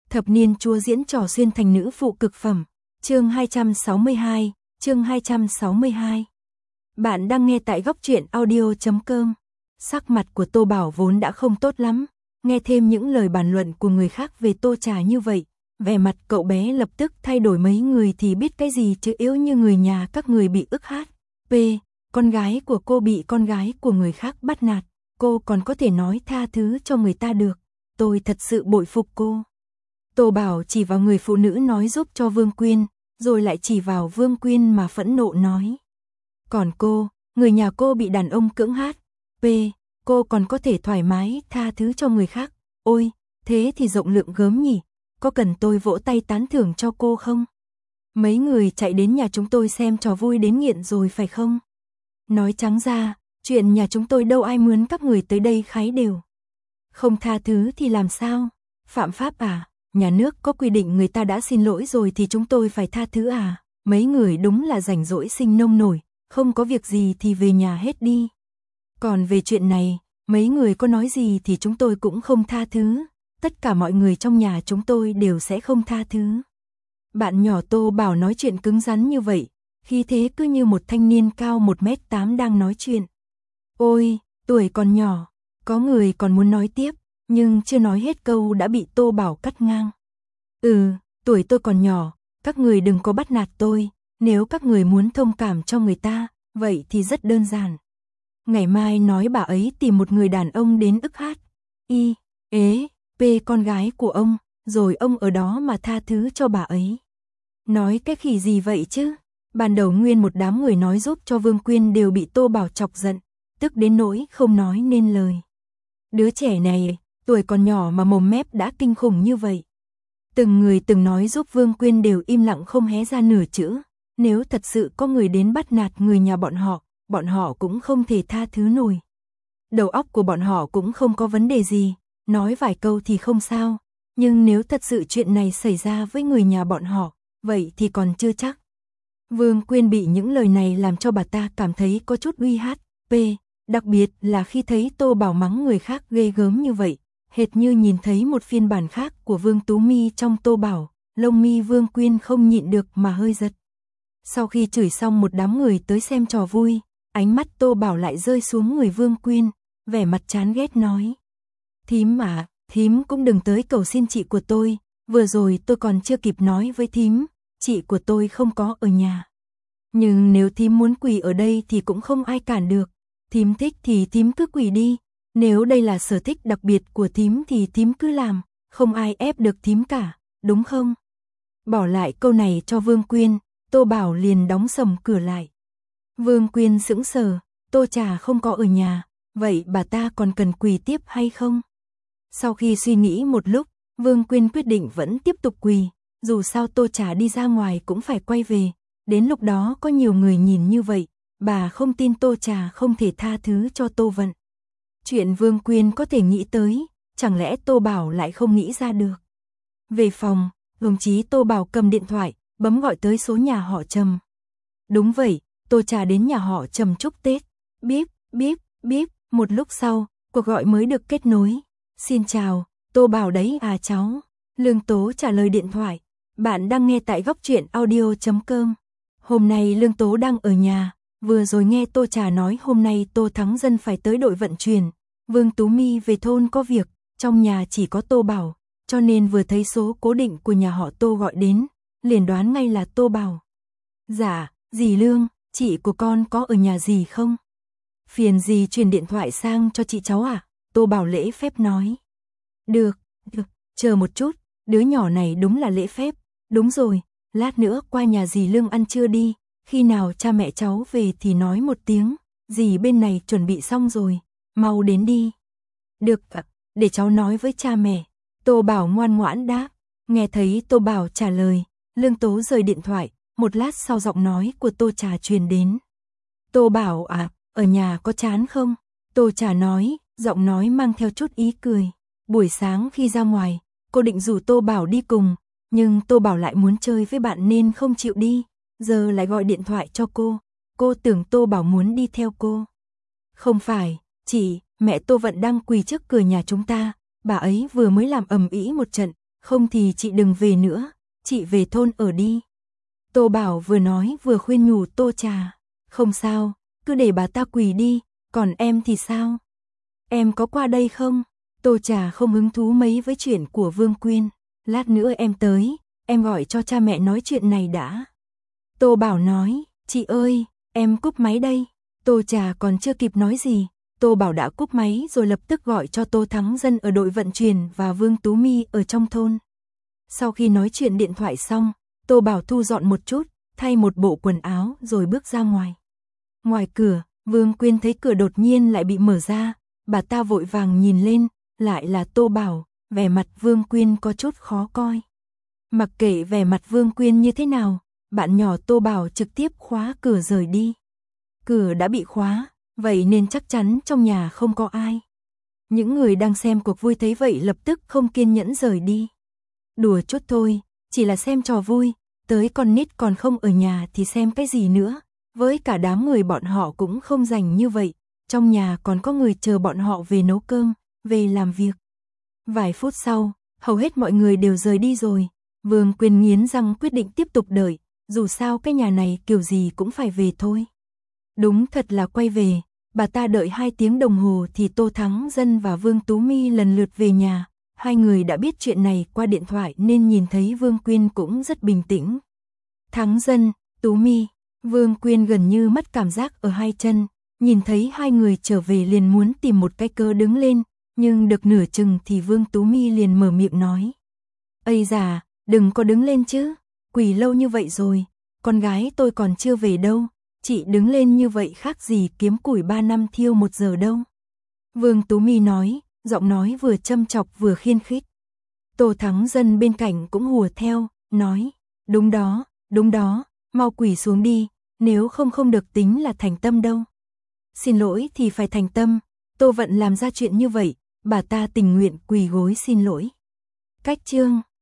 Thập niên chúa diễn trò xuyên thành nữ phụ cực phẩm. Chương 262, chương 262. Bạn đang nghe tại góc truyện audio.com. Sắc mặt của Tô Bảo vốn đã không tốt lắm, nghe thêm những lời bàn luận của người khác về Tô Trà như vậy, vẻ mặt cậu bé lập tức thay đổi. Mấy người thì biết cái gì chứ, yếu như người nhà các người bị ức hát. Con gái của cô bị con gái của người khác bắt nạt, cô còn có thể nói tha thứ cho người ta được. Tôi thật sự bội phục cô. Tô Bảo chỉ vào người phụ nữ nói giúp cho Vương Quyên, rồi lại chỉ vào Vương Quyên mà phẫn nộ nói. Còn cô, người nhà cô bị đàn ông cưỡng hát. Cô còn có thể thoải mái tha thứ cho người khác. Ôi, thế thì rộng lượng gớm nhỉ, có cần tôi vỗ tay tán thưởng cho cô không? Mấy người chạy đến nhà chúng tôi xem trò vui đến nghiện rồi phải không? Nói trắng ra, chuyện nhà chúng tôi đâu ai mướn các người tới đây khái đều. Không tha thứ thì làm sao? Phạm pháp à? Nhà nước có quy định người ta đã xin lỗi rồi thì chúng tôi phải tha thứ à? Mấy người đúng là rảnh rỗi sinh nông nổi, không có việc gì thì về nhà hết đi. Còn về chuyện này, mấy người có nói gì thì chúng tôi cũng không tha thứ. Tất cả mọi người trong nhà chúng tôi đều sẽ không tha thứ. Bạn nhỏ Tô Bảo nói chuyện cứng rắn như vậy, khi thế cứ như một thanh niên cao 1m8 đang nói chuyện. Ôi, tuổi còn nhỏ, có người còn muốn nói tiếp, nhưng chưa nói hết câu đã bị Tô Bảo cắt ngang. Tuổi tôi còn nhỏ, các người đừng có bắt nạt tôi, nếu các người muốn thông cảm cho người ta, vậy thì rất đơn giản. Ngày mai nói bà ấy tìm một người đàn ông đến ức hát. Con gái của ông, rồi ông ở đó mà tha thứ cho bà ấy. Nói cái khỉ gì vậy chứ? Ban đầu nguyên một đám người nói giúp cho Vương Quyên đều bị Tô Bảo chọc giận, tức đến nỗi không nói nên lời. Đứa trẻ này, tuổi còn nhỏ mà mồm mép đã kinh khủng như vậy. Từng người từng nói giúp Vương Quyên đều im lặng không hé ra nửa chữ. Nếu thật sự có người đến bắt nạt người nhà bọn họ cũng không thể tha thứ nổi. Đầu óc của bọn họ cũng không có vấn đề gì, nói vài câu thì không sao. Nhưng nếu thật sự chuyện này xảy ra với người nhà bọn họ, vậy thì còn chưa chắc. Vương Quyên bị những lời này làm cho bà ta cảm thấy có chút uy hát. Đặc biệt là khi thấy Tô Bảo mắng người khác ghê gớm như vậy, hệt như nhìn thấy một phiên bản khác của Vương Tú Mi trong Tô Bảo, lông mi Vương Quyên không nhịn được mà hơi giật. Sau khi chửi xong một đám người tới xem trò vui, ánh mắt Tô Bảo lại rơi xuống người Vương Quyên, vẻ mặt chán ghét nói. Thím à, thím cũng đừng tới cầu xin chị của tôi, vừa rồi tôi còn chưa kịp nói với thím, chị của tôi không có ở nhà. Nhưng nếu thím muốn quỳ ở đây thì cũng không ai cản được, thím thích thì thím cứ quỳ đi, nếu đây là sở thích đặc biệt của thím thì thím cứ làm, không ai ép được thím cả, đúng không? Bỏ lại câu này cho Vương Quyên, Tô Bảo liền đóng sầm cửa lại. Vương Quyên sững sờ, Tô Trà không có ở nhà, vậy bà ta còn cần quỳ tiếp hay không? Sau khi suy nghĩ một lúc, Vương Quyên quyết định vẫn tiếp tục quỳ, dù sao Tô Trà đi ra ngoài cũng phải quay về, đến lúc đó có nhiều người nhìn như vậy, bà không tin Tô Trà không thể tha thứ cho Tô Vận. Chuyện Vương Quyên có thể nghĩ tới, chẳng lẽ Tô Bảo lại không nghĩ ra được. Về phòng, đồng chí Tô Bảo cầm điện thoại, bấm gọi tới số nhà họ Trầm. Đúng vậy, Tô Trà đến nhà họ Trầm chúc Tết. Bíp, một lúc sau, cuộc gọi mới được kết nối. Xin chào, Tô Bảo đấy à cháu. Lương Tố trả lời điện thoại. Bạn đang nghe tại góc truyện audio.com. Hôm nay Lương Tố đang ở nhà, vừa rồi nghe Tô Trà nói hôm nay Tô Thắng Dân phải tới đội vận chuyển. Vương Tú Mi về thôn có việc, trong nhà chỉ có Tô Bảo, cho nên vừa thấy số cố định của nhà họ Tô gọi đến, liền đoán ngay là Tô Bảo. Dạ, dì Lương, chị của con có ở nhà dì không? Phiền dì truyền điện thoại sang cho chị cháu à? Tô Bảo lễ phép nói. Được, chờ một chút, đứa nhỏ này đúng là lễ phép. Đúng rồi, lát nữa qua nhà dì Lương ăn trưa đi, khi nào cha mẹ cháu về thì nói một tiếng, dì bên này chuẩn bị xong rồi, mau đến đi. Được, để cháu nói với cha mẹ. Tô Bảo ngoan ngoãn đáp. Nghe thấy Tô Bảo trả lời, Lương Tố rời điện thoại, một lát sau giọng nói của Tô Trà truyền đến. Tô Bảo à, ở nhà có chán không? Tô Trà nói, giọng nói mang theo chút ý cười. Buổi sáng khi ra ngoài, cô định rủ Tô Bảo đi cùng, nhưng Tô Bảo lại muốn chơi với bạn nên không chịu đi, giờ lại gọi điện thoại cho cô tưởng Tô Bảo muốn đi theo cô. Không phải, chị, mẹ Tô Vận đang quỳ trước cửa nhà chúng ta, bà ấy vừa mới làm ầm ĩ một trận, không thì chị đừng về nữa, chị về thôn ở đi. Tô Bảo vừa nói vừa khuyên nhủ Tô Trà, không sao, cứ để bà ta quỳ đi, còn em thì sao? Em có qua đây không? Tô Trà không hứng thú mấy với chuyện của Vương Quyên, lát nữa em tới, em gọi cho cha mẹ nói chuyện này đã. Tô Bảo nói, chị ơi, em cúp máy đây. Tô Trà còn chưa kịp nói gì, Tô Bảo đã cúp máy rồi lập tức gọi cho Tô Thắng Dân ở đội vận chuyển và Vương Tú My ở trong thôn. Sau khi nói chuyện điện thoại xong, Tô Bảo thu dọn một chút, thay một bộ quần áo rồi bước ra ngoài. Ngoài cửa, Vương Quyên thấy cửa đột nhiên lại bị mở ra, bà ta vội vàng nhìn lên, lại là Tô Bảo, vẻ mặt Vương Quyên có chút khó coi. Mặc kệ vẻ mặt Vương Quyên như thế nào, bạn nhỏ Tô Bảo trực tiếp khóa cửa rời đi. Cửa đã bị khóa, vậy nên chắc chắn trong nhà không có ai. Những người đang xem cuộc vui thấy vậy lập tức không kiên nhẫn rời đi. Đùa chút thôi, chỉ là xem trò vui, tới con nít còn không ở nhà thì xem cái gì nữa. Với cả đám người bọn họ cũng không rảnh như vậy, trong nhà còn có người chờ bọn họ về nấu cơm, về làm việc. Vài phút sau, hầu hết mọi người đều rời đi rồi. Vương Quyên nghiến răng quyết định tiếp tục đợi, dù sao cái nhà này kiểu gì cũng phải về thôi. Đúng thật là quay về, bà ta đợi 2 tiếng đồng hồ thì Tô Thắng Dân và Vương Tú My lần lượt về nhà. Hai người đã biết chuyện này qua điện thoại nên nhìn thấy Vương Quyên cũng rất bình tĩnh. Thắng Dân, Tú My, Vương Quyên gần như mất cảm giác ở hai chân, nhìn thấy hai người trở về liền muốn tìm một cái cớ đứng lên, nhưng được nửa chừng thì Vương Tú My liền mở miệng nói. Ây già, đừng có đứng lên chứ, quỳ lâu như vậy rồi, con gái tôi còn chưa về đâu, chị đứng lên như vậy khác gì kiếm củi 3 năm thiêu 1 giờ đâu. Vương Tú My nói, giọng nói vừa châm chọc vừa khiên khích. Tô Thắng Dân bên cạnh cũng hùa theo, nói, đúng đó, mau quỳ xuống đi, nếu không không được tính là thành tâm đâu. Xin lỗi thì phải thành tâm, Tô Vận làm ra chuyện như vậy, bà ta tình nguyện quỳ gối xin lỗi. Cách chương